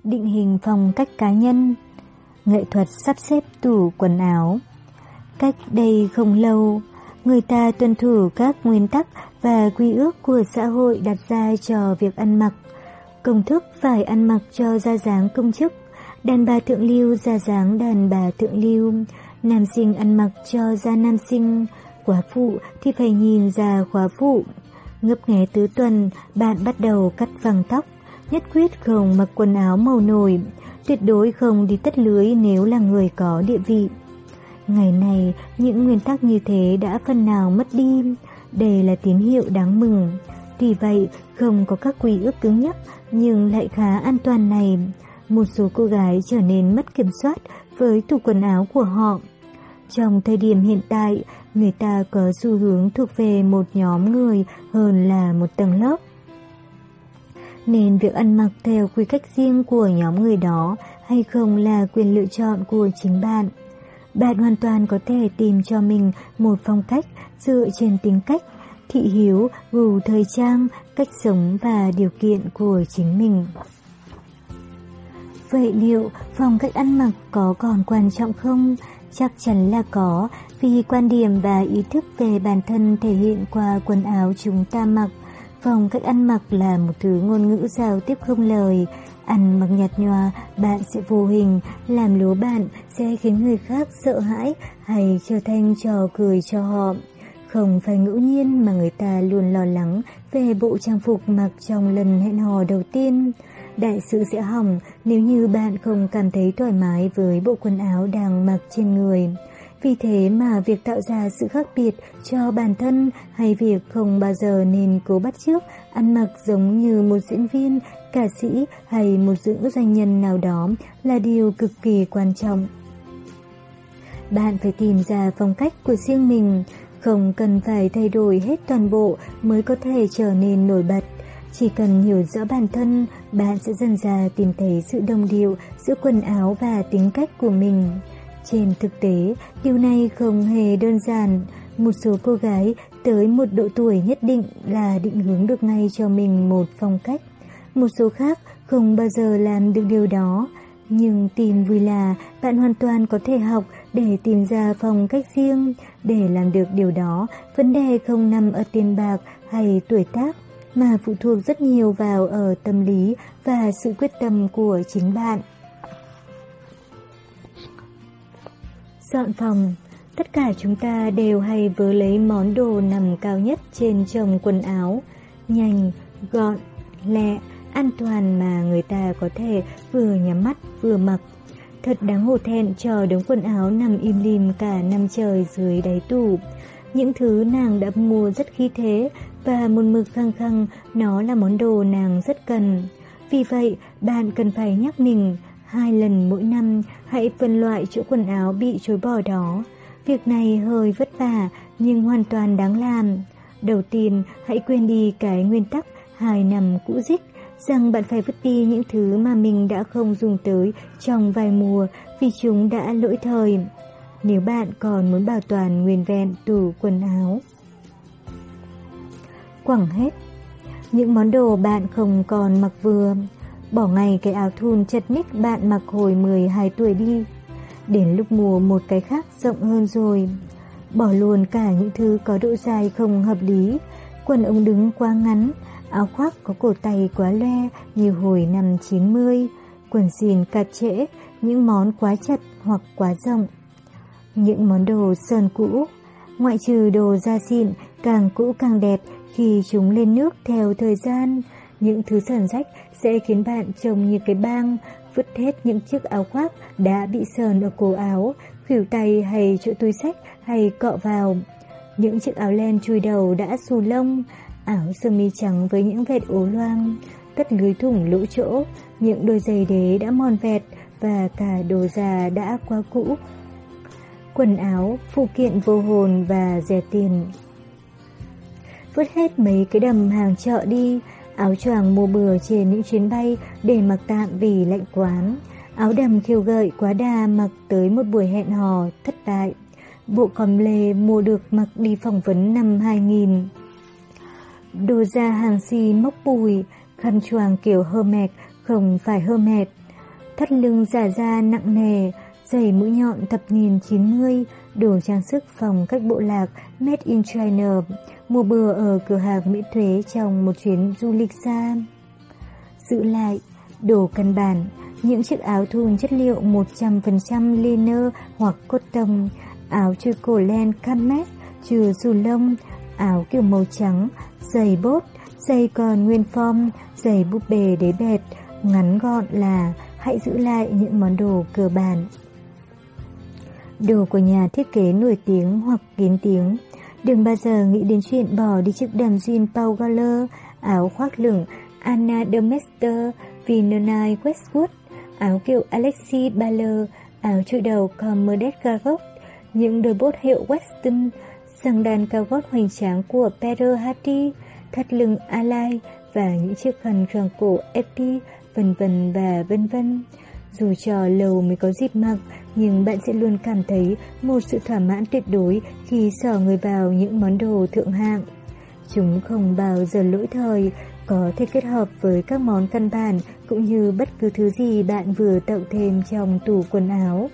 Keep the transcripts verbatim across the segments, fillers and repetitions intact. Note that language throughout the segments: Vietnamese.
định hình phong cách cá nhân, nghệ thuật sắp xếp tủ quần áo. Cách đây không lâu, người ta tuân thủ các nguyên tắc và quy ước của xã hội đặt ra cho việc ăn mặc. Công thức phải ăn mặc cho ra dáng công chức, đàn bà thượng lưu ra dáng đàn bà thượng lưu, nam sinh ăn mặc cho ra nam sinh, khóa phụ thì phải nhìn ra khóa phụ. Ngấp nghé tứ tuần, bạn bắt đầu cắt vàng tóc, nhất quyết không mặc quần áo màu nổi, tuyệt đối không đi tất lưới nếu là người có địa vị. Ngày này, những nguyên tắc như thế đã phần nào mất đi, đây là tín hiệu đáng mừng. Tuy vậy, không có các quy ước cứng nhắc nhưng lại khá an toàn này, một số cô gái trở nên mất kiểm soát với tủ quần áo của họ. Trong thời điểm hiện tại, người ta có xu hướng thuộc về một nhóm người hơn là một tầng lớp. Nên việc ăn mặc theo quy cách riêng của nhóm người đó hay không là quyền lựa chọn của chính bạn. Bạn hoàn toàn có thể tìm cho mình một phong cách dựa trên tính cách, thị hiếu, gu thời trang, cách sống và điều kiện của chính mình. Vậy liệu phong cách ăn mặc có còn quan trọng không? Chắc chắn là có, vì quan điểm và ý thức về bản thân thể hiện qua quần áo chúng ta mặc. Phong cách ăn mặc là một thứ ngôn ngữ giao tiếp không lời. Ăn mặc nhạt nhòa, bạn sẽ vô hình làm lố bạn, sẽ khiến người khác sợ hãi hay trở thành trò cười cho họ. Không phải ngẫu nhiên mà người ta luôn lo lắng về bộ trang phục mặc trong lần hẹn hò đầu tiên. Đại sự sẽ hỏng nếu như bạn không cảm thấy thoải mái với bộ quần áo đang mặc trên người. Vì thế mà việc tạo ra sự khác biệt cho bản thân hay việc không bao giờ nên cố bắt chước ăn mặc giống như một diễn viên, ca sĩ hay một dưỡng doanh nhân nào đó là điều cực kỳ quan trọng. Bạn phải tìm ra phong cách của riêng mình, không cần phải thay đổi hết toàn bộ mới có thể trở nên nổi bật. Chỉ cần hiểu rõ bản thân, bạn sẽ dần dà tìm thấy sự đồng điệu giữa quần áo và tính cách của mình. Trên thực tế, điều này không hề đơn giản. Một số cô gái tới một độ tuổi nhất định là định hướng được ngay cho mình một phong cách. Một số khác không bao giờ làm được điều đó. Nhưng tìm vui là bạn hoàn toàn có thể học để tìm ra phong cách riêng. Để làm được điều đó, vấn đề không nằm ở tiền bạc hay tuổi tác, mà phụ thuộc rất nhiều vào ở tâm lý và sự quyết tâm của chính bạn. Dọn phòng. Tất cả chúng ta đều hay vớ lấy món đồ nằm cao nhất trên chồng quần áo. Nhanh, gọn, lẹ, an toàn mà người ta có thể vừa nhắm mắt vừa mặc. Thật đáng hổ thẹn cho đống quần áo nằm im lìm cả năm trời dưới đáy tủ. Những thứ nàng đã mua rất khí thế và một mực khăng khăng nó là món đồ nàng rất cần. Vì vậy, bạn cần phải nhắc mình hai lần mỗi năm hãy phân loại chỗ quần áo bị chối bỏ đó. Việc này hơi vất vả nhưng hoàn toàn đáng làm. Đầu tiên, hãy quên đi cái nguyên tắc hai năm cũ dích, rằng bạn phải vứt đi những thứ mà mình đã không dùng tới trong vài mùa vì chúng đã lỗi thời. Nếu bạn còn muốn bảo toàn nguyên vẹn tủ quần áo. Quẳng hết. Những món đồ bạn không còn mặc vừa. Bỏ ngay cái áo thun chật ních bạn mặc hồi mười hai tuổi đi. Đến lúc mua một cái khác rộng hơn rồi. Bỏ luôn cả những thứ có độ dài không hợp lý. Quần ống đứng quá ngắn, áo khoác có cổ tay quá loe như hồi năm chín mươi, quần jean cạt trễ, những món quá chật hoặc quá rộng. Những món đồ sơn cũ, ngoại trừ đồ da xịn, càng cũ càng đẹp khi chúng lên nước theo thời gian. Những thứ sờn rách sẽ khiến bạn trông như cái bang. Vứt hết những chiếc áo khoác đã bị sờn ở cổ áo, khuỷu tay hay chỗ túi xách hay cọ vào. Những chiếc áo len chui đầu đã xù lông, áo sơ mi trắng với những vệt ố loang, tất lưới thủng lỗ chỗ, những đôi giày đế đã mòn vẹt và cả đồ già đã quá cũ. Quần áo, phụ kiện vô hồn và rẻ tiền. Vứt hết mấy cái đầm hàng chợ đi, áo choàng mua bừa trên những chuyến bay để mặc tạm vì lạnh quá, áo đầm khiêu gợi quá đà mặc tới một buổi hẹn hò thất bại, bộ com lê mua được mặc đi phỏng vấn năm hai nghìn. Đồ da hàng xi mốc bùi, khăn choàng kiểu Hermes không phải Hermes, thắt lưng giả da nặng nề, giày mũi nhọn thập niên chín mươi, đồ trang sức phong cách bộ lạc Made in China, mua bừa ở cửa hàng miễn thuế trong một chuyến du lịch xa. Giữ lại, đồ căn bản, những chiếc áo thun chất liệu một trăm phần trăm liner hoặc cotton, áo chui cổ len canvas, chừa dù lông, áo kiểu màu trắng, giày bốt, giày còn nguyên form, giày búp bê đế bệt, ngắn gọn là hãy giữ lại những món đồ cơ bản. Đồ của nhà thiết kế nổi tiếng hoặc kín tiếng. Đừng bao giờ nghĩ đến chuyện bỏ đi chiếc đầm jean Paul Galler, áo khoác lửng Anna de Mester, Vinonai Westwood, áo kiểu Alexis Baller, áo trụi đầu Commodore Gargot, những đôi bốt hiệu Weston, xăng đàn cao gót hoành tráng của Peter Hardy, thắt lưng Alay và những chiếc khăn choàng cổ Epi, vân vân và vân vân. Dù cho lâu mới có dịp mặc, nhưng bạn sẽ luôn cảm thấy một sự thỏa mãn tuyệt đối khi sờ người vào những món đồ thượng hạng. Chúng không bao giờ lỗi thời, có thể kết hợp với các món căn bản cũng như bất cứ thứ gì bạn vừa tậu thêm trong tủ quần áo.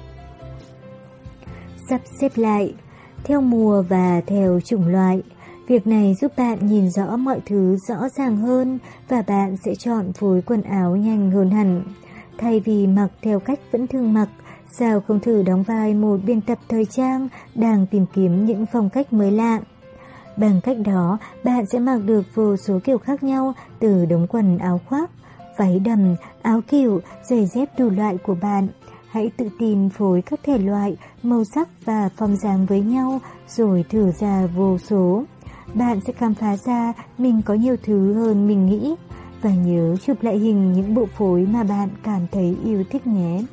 Sắp xếp lại, theo mùa và theo chủng loại. Việc này giúp bạn nhìn rõ mọi thứ rõ ràng hơn và bạn sẽ chọn phối quần áo nhanh hơn hẳn. Thay vì mặc theo cách vẫn thường mặc, sao không thử đóng vai một biên tập thời trang đang tìm kiếm những phong cách mới lạ. Bằng cách đó, bạn sẽ mặc được vô số kiểu khác nhau từ đống quần áo khoác, váy đầm, áo kiểu, giày dép đủ loại của bạn. Hãy tự tin phối các thể loại, màu sắc và form dáng với nhau rồi thử ra vô số. Bạn sẽ khám phá ra mình có nhiều thứ hơn mình nghĩ. Và nhớ chụp lại hình những bộ phối mà bạn cảm thấy yêu thích nhé.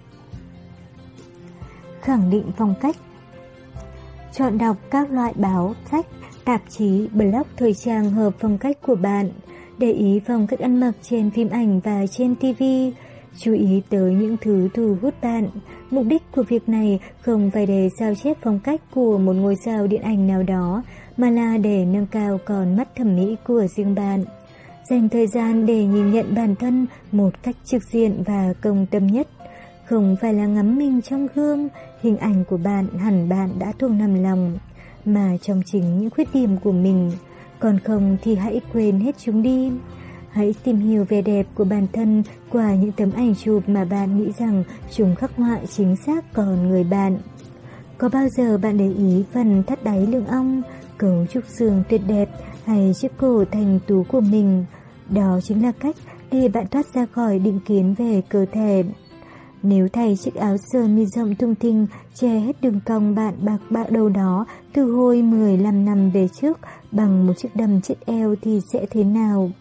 Khẳng định phong cách. Chọn đọc các loại báo, sách, tạp chí, blog thời trang hợp phong cách của bạn. Để ý phong cách ăn mặc trên phim ảnh và trên ti vi. Chú ý tới những thứ thu hút bạn. Mục đích của việc này không phải để sao chép phong cách của một ngôi sao điện ảnh nào đó, mà là để nâng cao con mắt thẩm mỹ của riêng bạn. Dành thời gian để nhìn nhận bản thân một cách trực diện và công tâm nhất. Không phải là ngắm mình trong gương, hình ảnh của bạn hẳn bạn đã thuộc nằm lòng, mà trong chính những khuyết điểm của mình. Còn không thì hãy quên hết chúng đi. Hãy tìm hiểu vẻ đẹp của bản thân qua những tấm ảnh chụp mà bạn nghĩ rằng chúng khắc họa chính xác con người bạn. Có bao giờ bạn để ý phần thắt đáy lưng ong, cấu trúc xương tuyệt đẹp hay chiếc cổ thành tú của mình? Đó chính là cách để bạn thoát ra khỏi định kiến về cơ thể. Nếu thay chiếc áo sơ mi rộng thùng thình che hết đường cong bạn bạc bạc đầu đó từ hồi mười lăm năm về trước bằng một chiếc đầm chết eo thì sẽ thế nào?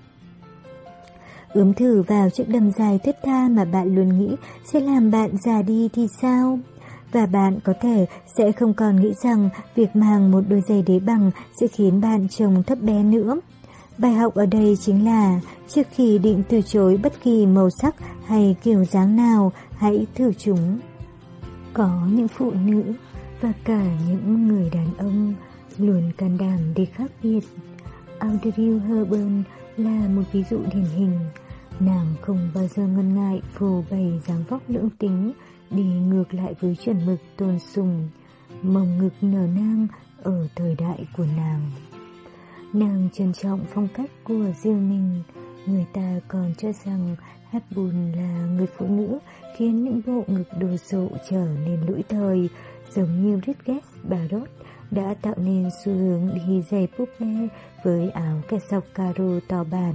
Ướm thử vào chiếc đầm dài thướt tha mà bạn luôn nghĩ sẽ làm bạn già đi thì sao? Và bạn có thể sẽ không còn nghĩ rằng việc mang một đôi giày đế bằng sẽ khiến bạn trông thấp bé nữa. Bài học ở đây chính là trước khi định từ chối bất kỳ màu sắc hay kiểu dáng nào, hãy thử chúng. Có những phụ nữ và cả những người đàn ông luôn can đảm để khác biệt. Audrey Hepburn là một ví dụ điển hình. Nàng không bao giờ ngần ngại phô bày dáng vóc lưỡng tính, đi ngược lại với chuẩn mực tôn sùng, mông ngực nở nang ở thời đại của nàng. Nàng trân trọng phong cách của riêng mình. Người ta còn cho rằng Hepburn là người phụ nữ khiến những bộ ngực đồ sộ trở nên lỗi thời, giống như Bridget Bardot đã tạo nên xu hướng đi giày búp bê với áo kẻ sọc caro to bản.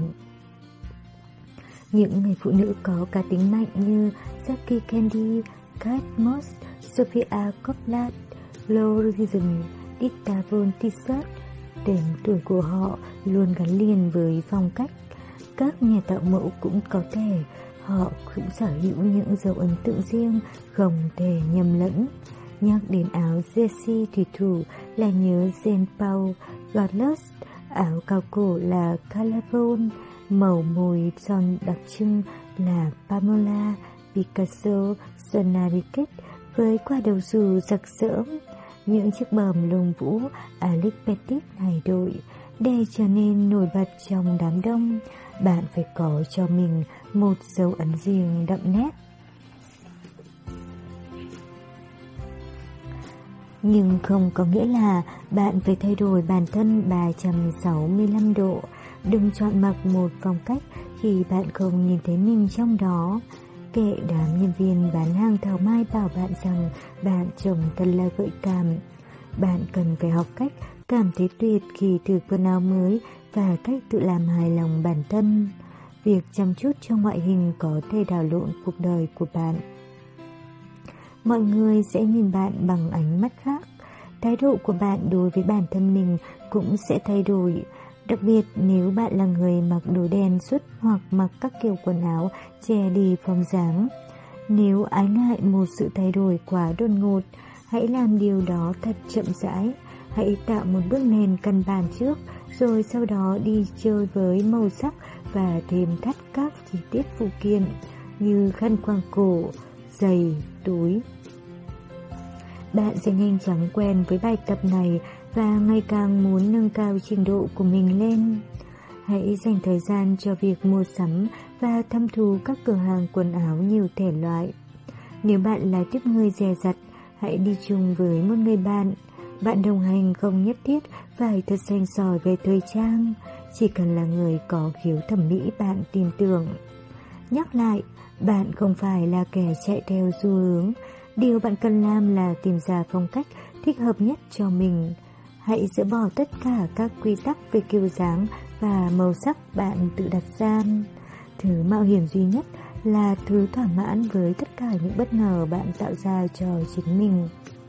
Những người phụ nữ có cá tính mạnh như Jackie Kennedy, Kate Moss, Sophia Copland, Lauren, Dita Von Teese, tên tuổi của họ luôn gắn liền với phong cách. Các nhà tạo mẫu cũng có thể, họ cũng sở hữu những dấu ấn tự riêng, không thể nhầm lẫn. Nhắc đến áo jersey thủy thủ là nhớ Jean Paul Gaultier, áo cao cổ là Calavon, màu môi son đặc trưng là Pamela Picasso Sonaricet với quả đầu dù rực rỡ. Những chiếc bờm lông vũ Alex Petit này đội để trở nên nổi bật trong đám đông. bạn phải có cho mình một dấu ấn riêng đậm nét. Nhưng không có nghĩa là bạn phải thay đổi bản thân ba trăm sáu mươi lăm độ. Đừng chọn mặc một phong cách khi bạn không nhìn thấy mình trong đó. Kệ đám nhân viên bán hàng thảo mai bảo bạn rằng bạn trông thật là gợi cảm. Bạn cần phải học cách cảm thấy tuyệt khi thử quần áo mới và cách tự làm hài lòng bản thân. Việc chăm chút cho ngoại hình có thể đảo lộn cuộc đời của bạn. Mọi người sẽ nhìn bạn bằng ánh mắt khác. Thái độ của bạn đối với bản thân mình cũng sẽ thay đổi. Đặc biệt nếu bạn là người mặc đồ đen suốt hoặc mặc các kiểu quần áo che đi form dáng. Nếu ái ngại một sự thay đổi quá đột ngột, hãy làm điều đó thật chậm rãi. Hãy tạo một bước nền căn bản trước, rồi sau đó đi chơi với màu sắc và thêm thắt các chi tiết phụ kiện như khăn quàng cổ, giày, túi. Bạn sẽ nhanh chóng quen với bài tập này và ngày càng muốn nâng cao trình độ của mình lên. Hãy dành thời gian cho việc mua sắm và thăm thú các cửa hàng quần áo nhiều thể loại. Nếu bạn là tiếp người dè dặt, hãy đi chung với một người bạn. Bạn đồng hành không nhất thiết phải thật sành sỏi về thời trang, chỉ cần là người có khiếu thẩm mỹ bạn tin tưởng. Nhắc lại, bạn không phải là kẻ chạy theo xu hướng. Điều bạn cần làm là tìm ra phong cách thích hợp nhất cho mình. Hãy dỡ bỏ tất cả các quy tắc về kiểu dáng và màu sắc bạn tự đặt ra. Thứ mạo hiểm duy nhất là thứ thỏa mãn với tất cả những bất ngờ bạn tạo ra cho chính mình.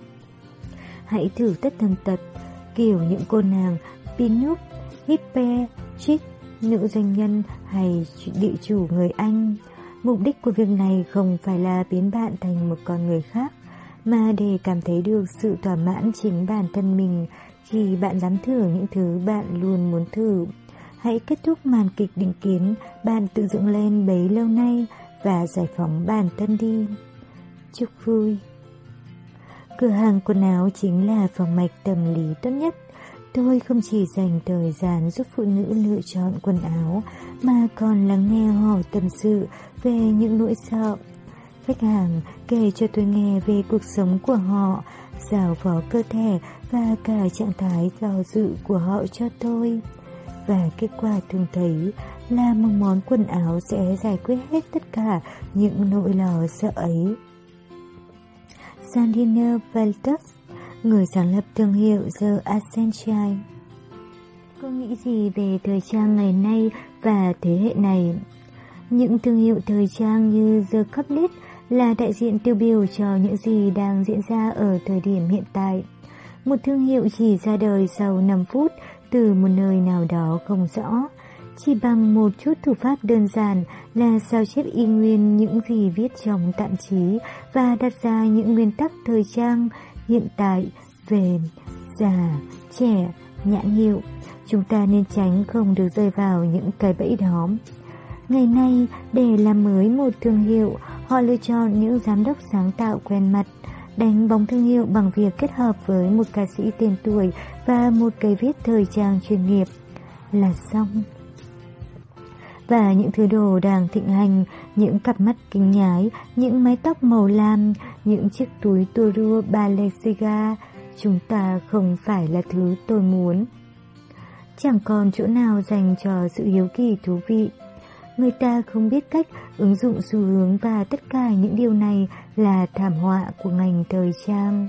Hãy thử tất tần tật, kiểu những cô nàng pinup, hippie, chic, nữ doanh nhân hay địa chủ người Anh. Mục đích của việc này không phải là biến bạn thành một con người khác, mà để cảm thấy được sự thỏa mãn chính bản thân mình khi bạn dám thử những thứ bạn luôn muốn thử. Hãy kết thúc màn kịch định kiến bạn tự dựng lên bấy lâu nay và giải phóng bản thân đi. Chúc vui. Cửa hàng quần áo chính là phòng mạch tâm lý tốt nhất. Tôi không chỉ dành thời gian giúp phụ nữ lựa chọn quần áo, mà còn lắng nghe họ tâm sự về những nỗi sợ. Khách hàng kể cho tôi nghe về cuộc sống của họ, giao phó cơ thể và cả trạng thái do dự của họ cho tôi. Và kết quả thường thấy là một món quần áo sẽ giải quyết hết tất cả những nỗi lo sợ ấy. Sandiner Veltus, người sáng lập thương hiệu The Essential. Cô nghĩ gì về thời trang ngày nay và thế hệ này? Những thương hiệu thời trang như The Couplet là đại diện tiêu biểu cho những gì đang diễn ra ở thời điểm hiện tại. Một thương hiệu chỉ ra đời sau năm phút từ một nơi nào đó không rõ, chỉ bằng một chút thủ pháp đơn giản là sao chép y nguyên những gì viết trong tạp chí và đặt ra những nguyên tắc thời trang hiện tại về già, trẻ, nhãn hiệu. Chúng ta nên tránh không được rơi vào những cái bẫy đó. Ngày nay, để làm mới một thương hiệu, họ lựa chọn những giám đốc sáng tạo quen mặt, đánh bóng thương hiệu bằng việc kết hợp với một ca sĩ tên tuổi và một cây viết thời trang chuyên nghiệp là xong. Và những thứ đồ đang thịnh hành, những cặp mắt kính nhái, những mái tóc màu lam, những chiếc túi tua rua Balenciaga, chúng ta không phải là thứ tôi muốn. Chẳng còn chỗ nào dành cho sự hiếu kỳ thú vị. Người ta không biết cách ứng dụng xu hướng và tất cả những điều này là thảm họa của ngành thời trang.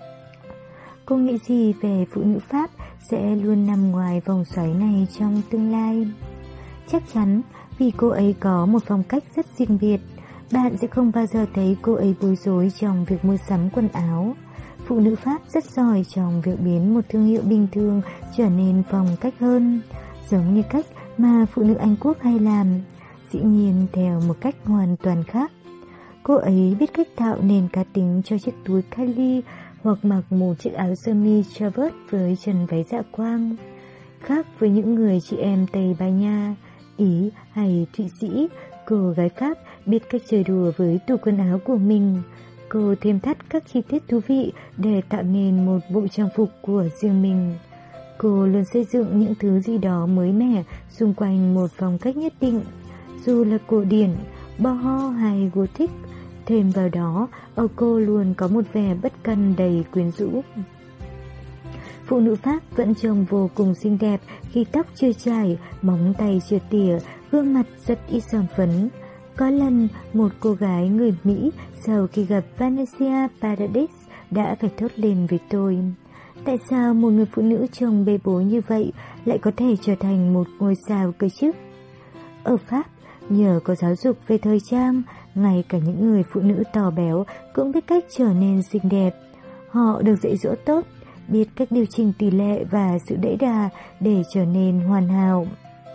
Cô nghĩ gì về phụ nữ Pháp sẽ luôn nằm ngoài vòng xoáy này trong tương lai? Chắc chắn vì cô ấy có một phong cách rất riêng biệt, bạn sẽ không bao giờ thấy cô ấy bối rối trong việc mua sắm quần áo. Phụ nữ Pháp rất giỏi trong việc biến một thương hiệu bình thường trở nên phong cách hơn, giống như cách mà phụ nữ Anh Quốc hay làm, dĩ nhiên theo một cách hoàn toàn khác. Cô ấy biết cách tạo nền cá tính cho chiếc túi Kylie hoặc mặc một chiếc áo sơ mi Traverse với chân váy dạ quang. Khác với những người chị em Tây Ban Nha, Ý hay Thụy Sĩ, cô gái Pháp biết cách chơi đùa với tủ quần áo của mình. Cô thêm thắt các chi tiết thú vị để tạo nên một bộ trang phục của riêng mình. Cô luôn xây dựng những thứ gì đó mới mẻ xung quanh một phong cách nhất định, dù là cổ điển, boho hay gothic. Thêm vào đó, ở cô luôn có một vẻ bất cần đầy quyến rũ. Phụ nữ Pháp vẫn trông vô cùng xinh đẹp khi tóc chưa chải, móng tay chưa tỉa, gương mặt rất ít son phấn. Có lần, một cô gái người Mỹ sau khi gặp Vanessa Paradis đã phải thốt lên với tôi: tại sao một người phụ nữ trông bê bối như vậy lại có thể trở thành một ngôi sao cơ chứ? Ở Pháp, nhờ có giáo dục về thời trang, ngay cả những người phụ nữ to béo cũng biết cách trở nên xinh đẹp. Họ được dạy dỗ tốt, biết cách điều chỉnh tỷ lệ và sự đẫy đà để trở nên hoàn hảo.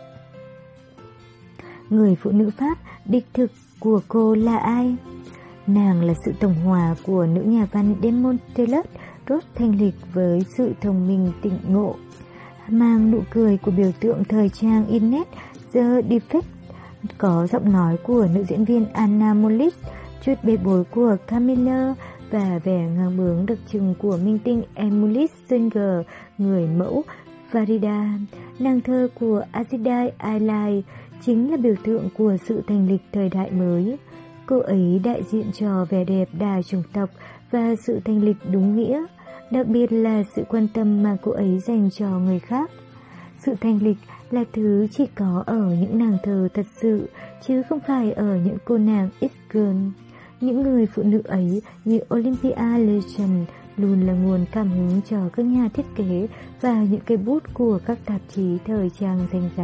Người phụ nữ Pháp đích thực của cô là ai? Nàng là sự tổng hòa của nữ nhà văn de Montaigne rốt thanh lịch với sự thông minh tỉnh ngộ, mang nụ cười của biểu tượng thời trang Inès The Defect, có giọng nói của nữ diễn viên Anna Molis, chút bê bối của Camilla và vẻ ngang bướng đặc trưng của minh tinh Emily Singer, người mẫu Farida. Nàng thơ của Azidai Ailai chính là biểu tượng của sự thanh lịch thời đại mới. Cô ấy đại diện cho vẻ đẹp đa chủng tộc và sự thanh lịch đúng nghĩa, đặc biệt là sự quan tâm mà cô ấy dành cho người khác. Sự thanh lịch là thứ chỉ có ở những nàng thơ thật sự, chứ không phải ở những cô nàng It-girl. Những người phụ nữ ấy như Olympia Legend luôn là nguồn cảm hứng cho các nhà thiết kế và những cây bút của các tạp chí thời trang danh giá.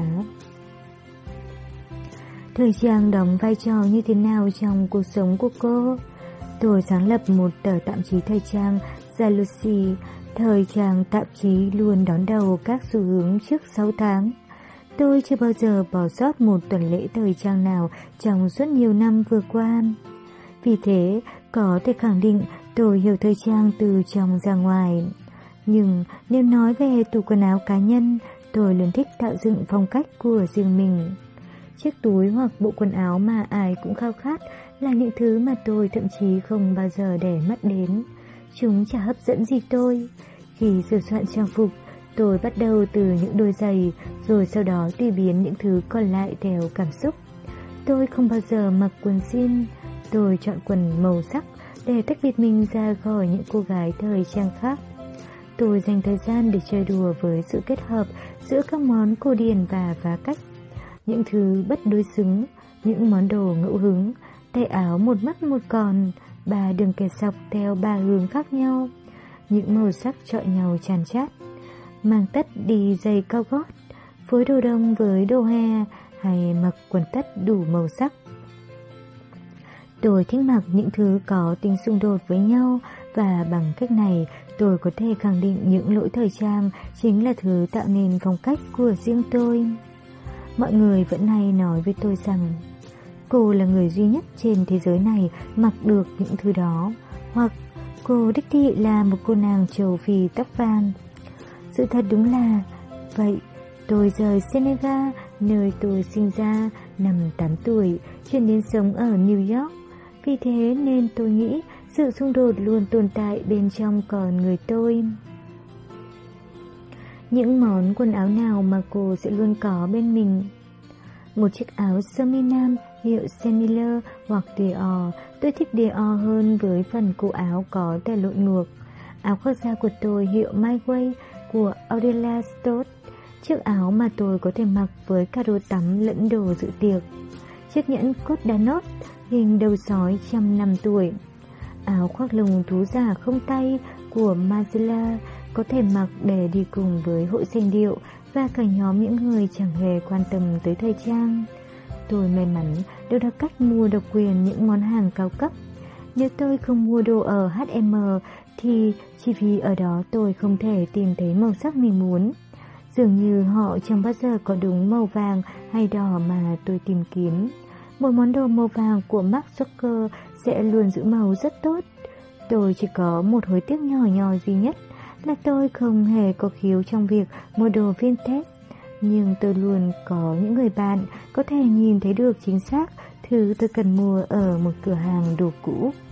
Thời trang đóng vai trò như thế nào trong cuộc sống của cô? Tôi sáng lập một tờ tạp chí thời trang Jalousie. Thời trang tạp chí luôn đón đầu các xu hướng trước sáu tháng. Tôi chưa bao giờ bỏ sót một tuần lễ thời trang nào trong suốt nhiều năm vừa qua. Vì thế, có thể khẳng định tôi hiểu thời trang từ trong ra ngoài. Nhưng nếu nói về tủ quần áo cá nhân, tôi luôn thích tạo dựng phong cách của riêng mình. Chiếc túi hoặc bộ quần áo mà ai cũng khao khát là những thứ mà tôi thậm chí không bao giờ để mắt đến. Chúng chả hấp dẫn gì tôi. Khi sửa soạn trang phục, tôi bắt đầu từ những đôi giày, rồi sau đó tùy biến những thứ còn lại theo cảm xúc. Tôi không bao giờ mặc quần jean. Tôi chọn quần màu sắc để tách biệt mình ra khỏi những cô gái thời trang khác. Tôi dành thời gian để chơi đùa với sự kết hợp giữa các món cổ điển và phá cách. Những thứ bất đối xứng, những món đồ ngẫu hứng, tay áo một mắt một còn, ba đường kẻ sọc theo ba hướng khác nhau, những màu sắc chọi nhau chàn chát, mang tất đi giày cao gót, phối đồ đông với đồ hè hay mặc quần tất đủ màu sắc. Tôi thích mặc những thứ có tính xung đột với nhau và bằng cách này tôi có thể khẳng định những lỗi thời trang chính là thứ tạo nên phong cách của riêng tôi. Mọi người vẫn hay nói với tôi rằng cô là người duy nhất trên thế giới này mặc được những thứ đó, hoặc cô đích thị là một cô nàng châu Phi tóc vàng. Sự thật đúng là vậy. Tôi rời Senegal, nơi tôi sinh ra, năm tám tuổi, chuyển đến sống ở New York. Vì thế nên tôi nghĩ sự xung đột luôn tồn tại bên trong con người tôi. Những món quần áo nào mà cô sẽ luôn có bên mình? Một chiếc áo sơ mi nam hiệu Saint Miller hoặc Dior. Tôi thích Dior hơn với phần cổ áo có tè lộn ngược. Áo khoác da của tôi hiệu My Way của Aurelia Stott. Chiếc áo mà tôi có thể mặc với cả đồ tắm lẫn đồ dự tiệc. Chiếc nhẫn cốt đá nốt hình đầu sói trăm năm tuổi. Áo khoác lông thú giả không tay của Margiela có thể mặc để đi cùng với hội sành điệu và cả nhóm những người chẳng hề quan tâm tới thời trang. Tôi may mắn được đặt cách mua độc quyền những món hàng cao cấp. Nếu tôi không mua đồ ở hát em thì chỉ vì ở đó tôi không thể tìm thấy màu sắc mình muốn. Dường như họ chẳng bao giờ có đúng màu vàng hay đỏ mà tôi tìm kiếm. Một món đồ màu vàng của Marc Jacobs sẽ luôn giữ màu rất tốt. Tôi chỉ có một hối tiếc nhỏ nhỏ duy nhất là tôi không hề có khiếu trong việc mua đồ vintage. Nhưng tôi luôn có những người bạn có thể nhìn thấy được chính xác thứ tôi cần mua ở một cửa hàng đồ cũ.